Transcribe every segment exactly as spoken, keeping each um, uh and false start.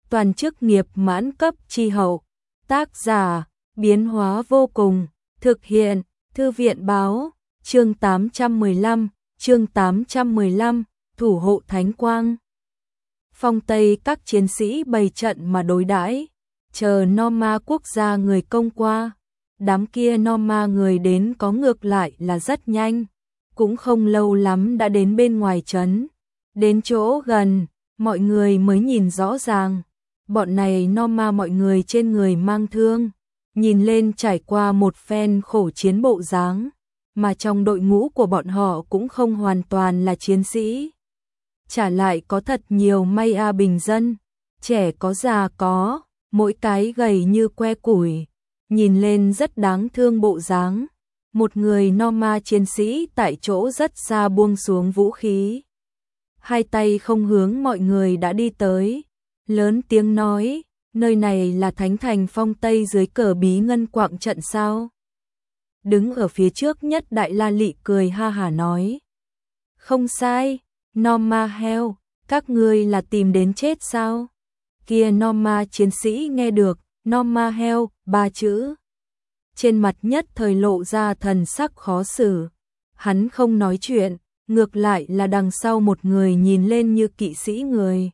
toàn chức nghiệp mãn cấp chi hậu. Tác giả, biến hóa vô cùng, thực hiện, Thư viện báo, chương tám trăm mười lăm, chương tám trăm mười lăm, thủ hộ thánh quang. Phong Tây các chiến sĩ bày trận mà đối đãi, chờ Norma quốc gia người công qua. Đám kia Norma người đến có ngược lại là rất nhanh, cũng không lâu lắm đã đến bên ngoài trấn. Đến chỗ gần, mọi người mới nhìn rõ ràng, bọn này Norma mọi người trên người mang thương, nhìn lên trải qua một phen khổ chiến bộ dáng, mà trong đội ngũ của bọn họ cũng không hoàn toàn là chiến sĩ. Trả lại có thật nhiều Maya bình dân, trẻ có già có, mỗi cái gầy như que củi, nhìn lên rất đáng thương bộ dáng. Một người Norma chiến sĩ tại chỗ rất xa buông xuống vũ khí, hai tay không hướng mọi người đã đi tới, lớn tiếng nói, nơi này là thánh thành Phong Tây dưới cờ bí ngân quạng trận sao? Đứng ở phía trước nhất Đại La Lị cười ha hả nói, không sai, Norma Hell, các ngươi là tìm đến chết sao? Kia Norma chiến sĩ nghe được Norma Hell ba chữ, trên mặt nhất thời lộ ra thần sắc khó xử. Hắn không nói chuyện, ngược lại là đằng sau một người nhìn lên như kỵ sĩ người.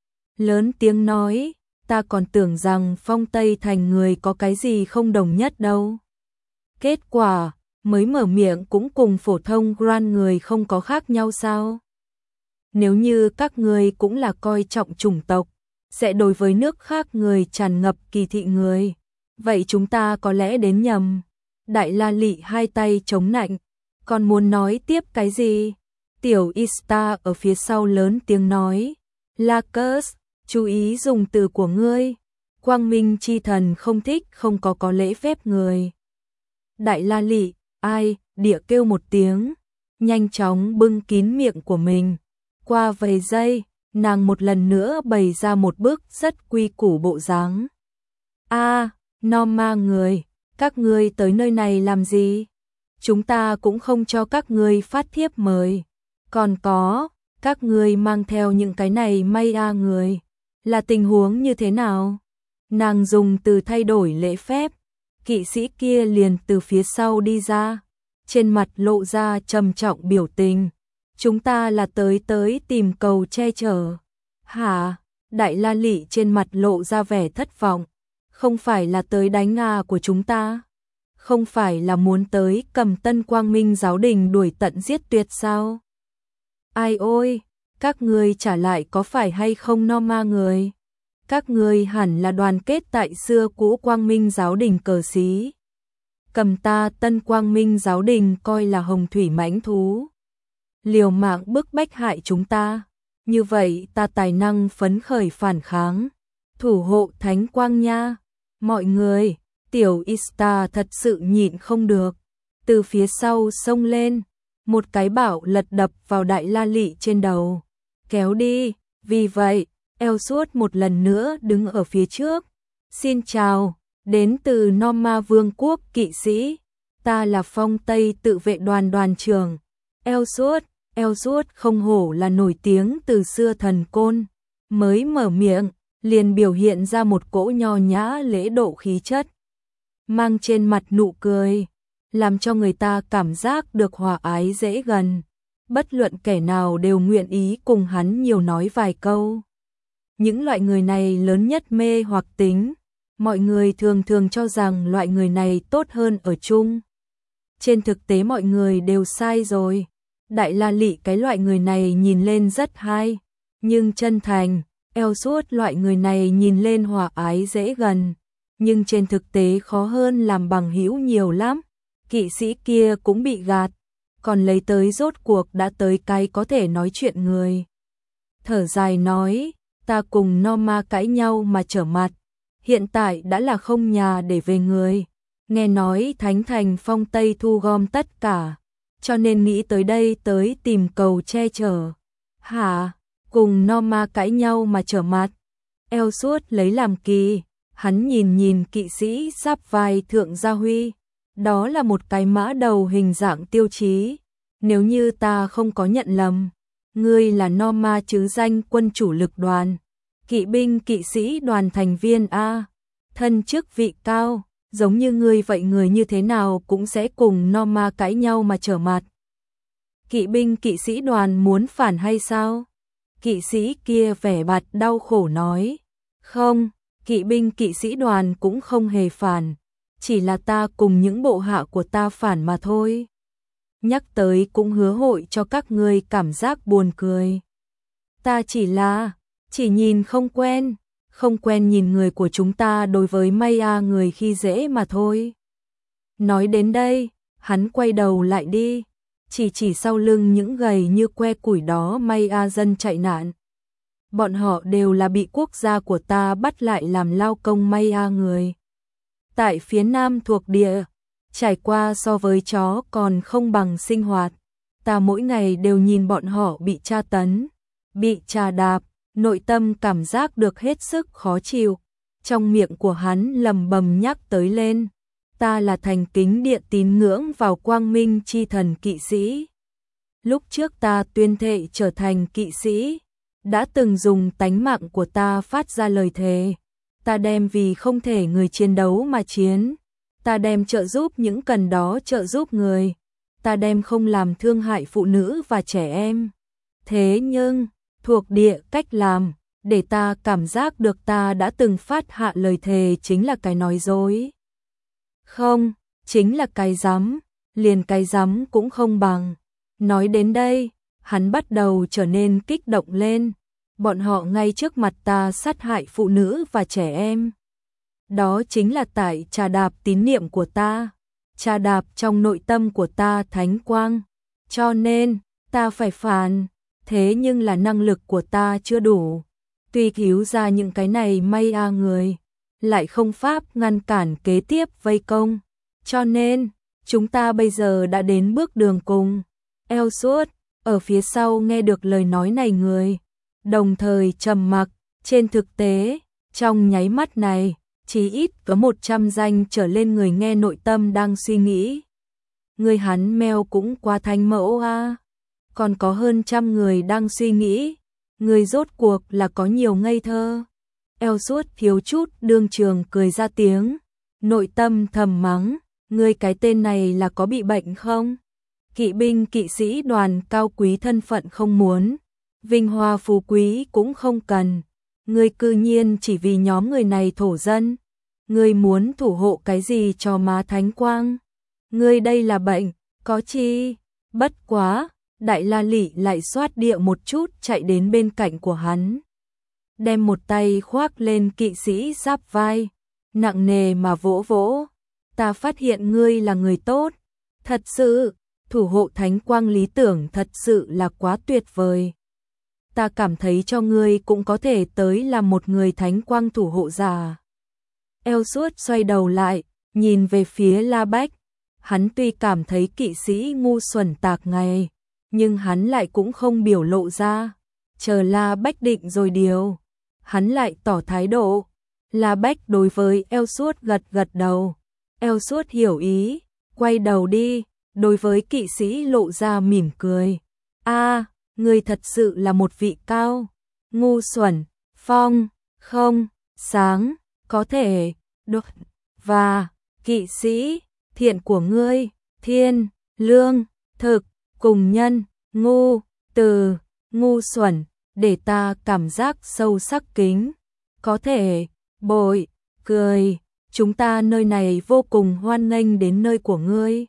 Lớn tiếng nói, ta còn tưởng rằng Phong Tây thành người có cái gì không đồng nhất đâu. Kết quả, mới mở miệng cũng cùng phổ thông Grand người không có khác nhau sao? Nếu như các ngươi cũng là coi trọng chủng tộc, sẽ đối với nước khác người tràn ngập kỳ thị người, vậy chúng ta có lẽ đến nhầm. Đại La Lị hai tay chống nạnh, còn muốn nói tiếp cái gì? Tiểu Ista ở phía sau lớn tiếng nói, Lacus, chú ý dùng từ của ngươi, Quang Minh chi thần không thích không có có lễ phép người. Đại La Lị, ai, địa kêu một tiếng, nhanh chóng bưng kín miệng của mình. Qua vài giây, nàng một lần nữa bày ra một bức rất quy củ bộ dáng. A, à, Norma người, các ngươi tới nơi này làm gì? Chúng ta cũng không cho các ngươi phát thiếp mời. Còn có, các ngươi mang theo những cái này Maya người, là tình huống như thế nào? Nàng dùng từ thay đổi lễ phép, kỵ sĩ kia liền từ phía sau đi ra, trên mặt lộ ra trầm trọng biểu tình. Chúng ta là tới tới tìm cầu che chở. Hả? Đại La Lị trên mặt lộ ra vẻ thất vọng. Không phải là tới đánh Nga của chúng ta? Không phải là muốn tới cầm Tân Quang Minh giáo đình đuổi tận giết tuyệt sao? Ai ôi, các ngươi trả lại có phải hay không Norma người? Các ngươi hẳn là đoàn kết tại xưa cũ Quang Minh giáo đình cờ xí. Cầm ta Tân Quang Minh giáo đình coi là hồng thủy mãnh thú, liều mạng bức bách hại chúng ta, như vậy ta tài năng phấn khởi phản kháng, thủ hộ thánh quang nha. Mọi người, Tiểu Ista thật sự nhịn không được, từ phía sau xông lên, một cái bảo lật đập vào Đại La Lị trên đầu, kéo đi. Vì vậy, eo suốt một lần nữa đứng ở phía trước. Xin chào, đến từ Norma Vương quốc kỵ sĩ, ta là Phong Tây tự vệ đoàn đoàn trưởng. Eo suốt, eo suốt không hổ là nổi tiếng từ xưa thần côn, mới mở miệng, liền biểu hiện ra một cỗ nho nhã lễ độ khí chất, mang trên mặt nụ cười, làm cho người ta cảm giác được hòa ái dễ gần. Bất luận kẻ nào đều nguyện ý cùng hắn nhiều nói vài câu. Những loại người này lớn nhất mê hoặc tính, mọi người thường thường cho rằng loại người này tốt hơn ở chung. Trên thực tế mọi người đều sai rồi. Đại La Lị cái loại người này nhìn lên rất hay, nhưng chân thành. Eo suốt loại người này nhìn lên hòa ái dễ gần, nhưng trên thực tế khó hơn làm bằng hữu nhiều lắm. Kỵ sĩ kia cũng bị gạt, còn lấy tới rốt cuộc đã tới cái có thể nói chuyện người. Thở dài nói, ta cùng Norma cãi nhau mà trở mặt, hiện tại đã là không nhà để về người. Nghe nói Thánh thành Phong Tây thu gom tất cả, cho nên nghĩ tới đây tới tìm cầu che chở. Hả? Cùng Norma cãi nhau mà trở mặt? Eo suốt lấy làm kỳ, hắn nhìn nhìn kỵ sĩ giáp vai thượng gia huy, đó là một cái mã đầu hình dạng tiêu chí. Nếu như ta không có nhận lầm, ngươi là Norma chứ danh quân chủ lực đoàn. Kỵ binh kỵ sĩ đoàn thành viên A, thân chức vị cao, giống như ngươi vậy người như thế nào cũng sẽ cùng Norma cãi nhau mà trở mặt. Kỵ binh kỵ sĩ đoàn muốn phản hay sao? Kỵ sĩ kia vẻ mặt đau khổ nói. Không, kỵ binh kỵ sĩ đoàn cũng không hề phản, chỉ là ta cùng những bộ hạ của ta phản mà thôi. Nhắc tới cũng hứa hội cho các ngươi cảm giác buồn cười. Ta chỉ là, chỉ nhìn không quen, không quen nhìn người của chúng ta đối với Maya người khi dễ mà thôi. Nói đến đây, hắn quay đầu lại đi, chỉ chỉ sau lưng những gầy như que củi đó Maya dân chạy nạn. Bọn họ đều là bị quốc gia của ta bắt lại làm lao công Maya người. Tại phía nam thuộc địa, trải qua so với chó còn không bằng sinh hoạt. Ta mỗi ngày đều nhìn bọn họ bị tra tấn, bị trà đạp, nội tâm cảm giác được hết sức khó chịu. Trong miệng của hắn lầm bầm nhắc tới lên, ta là thành kính địa tín ngưỡng vào quang minh chi thần kỵ sĩ. Lúc trước ta tuyên thệ trở thành kỵ sĩ, đã từng dùng tánh mạng của ta phát ra lời thề. Ta đem vì không thể người chiến đấu mà chiến. Ta đem trợ giúp những cần đó trợ giúp người. Ta đem không làm thương hại phụ nữ và trẻ em. Thế nhưng, thuộc địa cách làm, để ta cảm giác được ta đã từng phát hạ lời thề chính là cái nói dối. Không, chính là cái rắm, liền cái rắm cũng không bằng. Nói đến đây, hắn bắt đầu trở nên kích động lên. Bọn họ ngay trước mặt ta sát hại phụ nữ và trẻ em. Đó chính là tại trà đạp tín niệm của ta, trà đạp trong nội tâm của ta thánh quang. Cho nên, ta phải phản, thế nhưng là năng lực của ta chưa đủ. Tuy cứu ra những cái này may a người, lại không pháp ngăn cản kế tiếp vây công. Cho nên, chúng ta bây giờ đã đến bước đường cùng. Ellsworth, ở phía sau nghe được lời nói này người, đồng thời trầm mặc. Trên thực tế, trong nháy mắt này, chỉ ít có một trăm danh trở lên người nghe nội tâm đang suy nghĩ. Người hắn mèo cũng quá thánh mẫu a. Còn có hơn trăm người đang suy nghĩ, người rốt cuộc là có nhiều ngây thơ. Ellsworth thiếu chút đương trường cười ra tiếng, nội tâm thầm mắng, người cái tên này là có bị bệnh không? Kỵ binh kỵ sĩ đoàn cao quý thân phận không muốn, vinh hoa phú quý cũng không cần. Ngươi cư nhiên chỉ vì nhóm người này thổ dân. Ngươi muốn thủ hộ cái gì cho má thánh quang? Ngươi đây là bệnh, có chi? Bất quá, Đại La Lị lại xoát địa một chút chạy đến bên cạnh của hắn. Đem một tay khoác lên kỵ sĩ giáp vai, nặng nề mà vỗ vỗ. Ta phát hiện ngươi là người tốt. Thật sự, thủ hộ thánh quang lý tưởng thật sự là quá tuyệt vời. Ta cảm thấy cho ngươi cũng có thể tới là một người thánh quang thủ hộ giả. Ellsworth xoay đầu lại, nhìn về phía La Bách. Hắn tuy cảm thấy kỵ sĩ ngu xuẩn tạc ngày, nhưng hắn lại cũng không biểu lộ ra. Chờ La Bách định rồi điều, hắn lại tỏ thái độ. La Bách đối với Ellsworth gật gật đầu. Ellsworth hiểu ý, quay đầu đi, đối với kỵ sĩ lộ ra mỉm cười. A, ngươi thật sự là một vị cao, ngu xuẩn, phong, không, sáng, có thể, đột, và, kỵ sĩ, thiện của ngươi, thiên, lương, thực, cùng nhân, ngu, từ, ngu xuẩn, để ta cảm giác sâu sắc kính, có thể, bội, cười, chúng ta nơi này vô cùng hoan nghênh đến nơi của ngươi.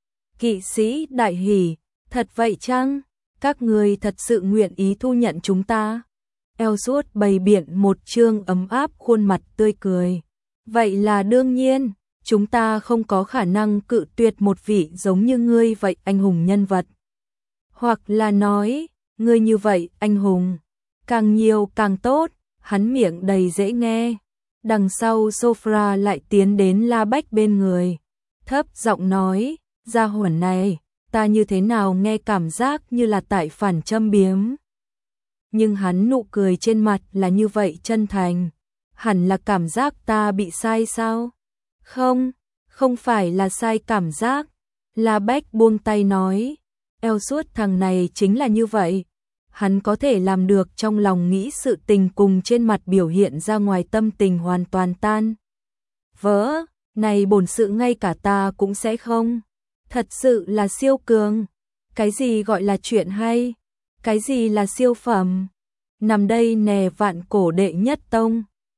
Kỵ sĩ đại hỉ, thật vậy chăng? Các ngươi thật sự nguyện ý thu nhận chúng ta? Ellsworth bày biện một trương ấm áp khuôn mặt tươi cười. Vậy là đương nhiên, chúng ta không có khả năng cự tuyệt một vị giống như ngươi vậy anh hùng nhân vật. Hoặc là nói, ngươi như vậy anh hùng, càng nhiều càng tốt, hắn miệng đầy dễ nghe. Đằng sau Sophra lại tiến đến La Bách bên người, thấp giọng nói, gia hỏa này, ta như thế nào nghe cảm giác như là tại phản châm biếm. Nhưng hắn nụ cười trên mặt là như vậy chân thành, hẳn là cảm giác ta bị sai sao? Không, không phải là sai cảm giác. La Bách buông tay nói, Ellsworth thằng này chính là như vậy. hắn có thể làm được trong lòng nghĩ sự tình cùng trên mặt biểu hiện ra ngoài tâm tình hoàn toàn tan vỡ, này bổn sự ngay cả ta cũng sẽ không. Thật sự là siêu cường. Cái gì gọi là chuyện hay? Cái gì là siêu phẩm? Nằm đây nè vạn cổ đệ nhất tông.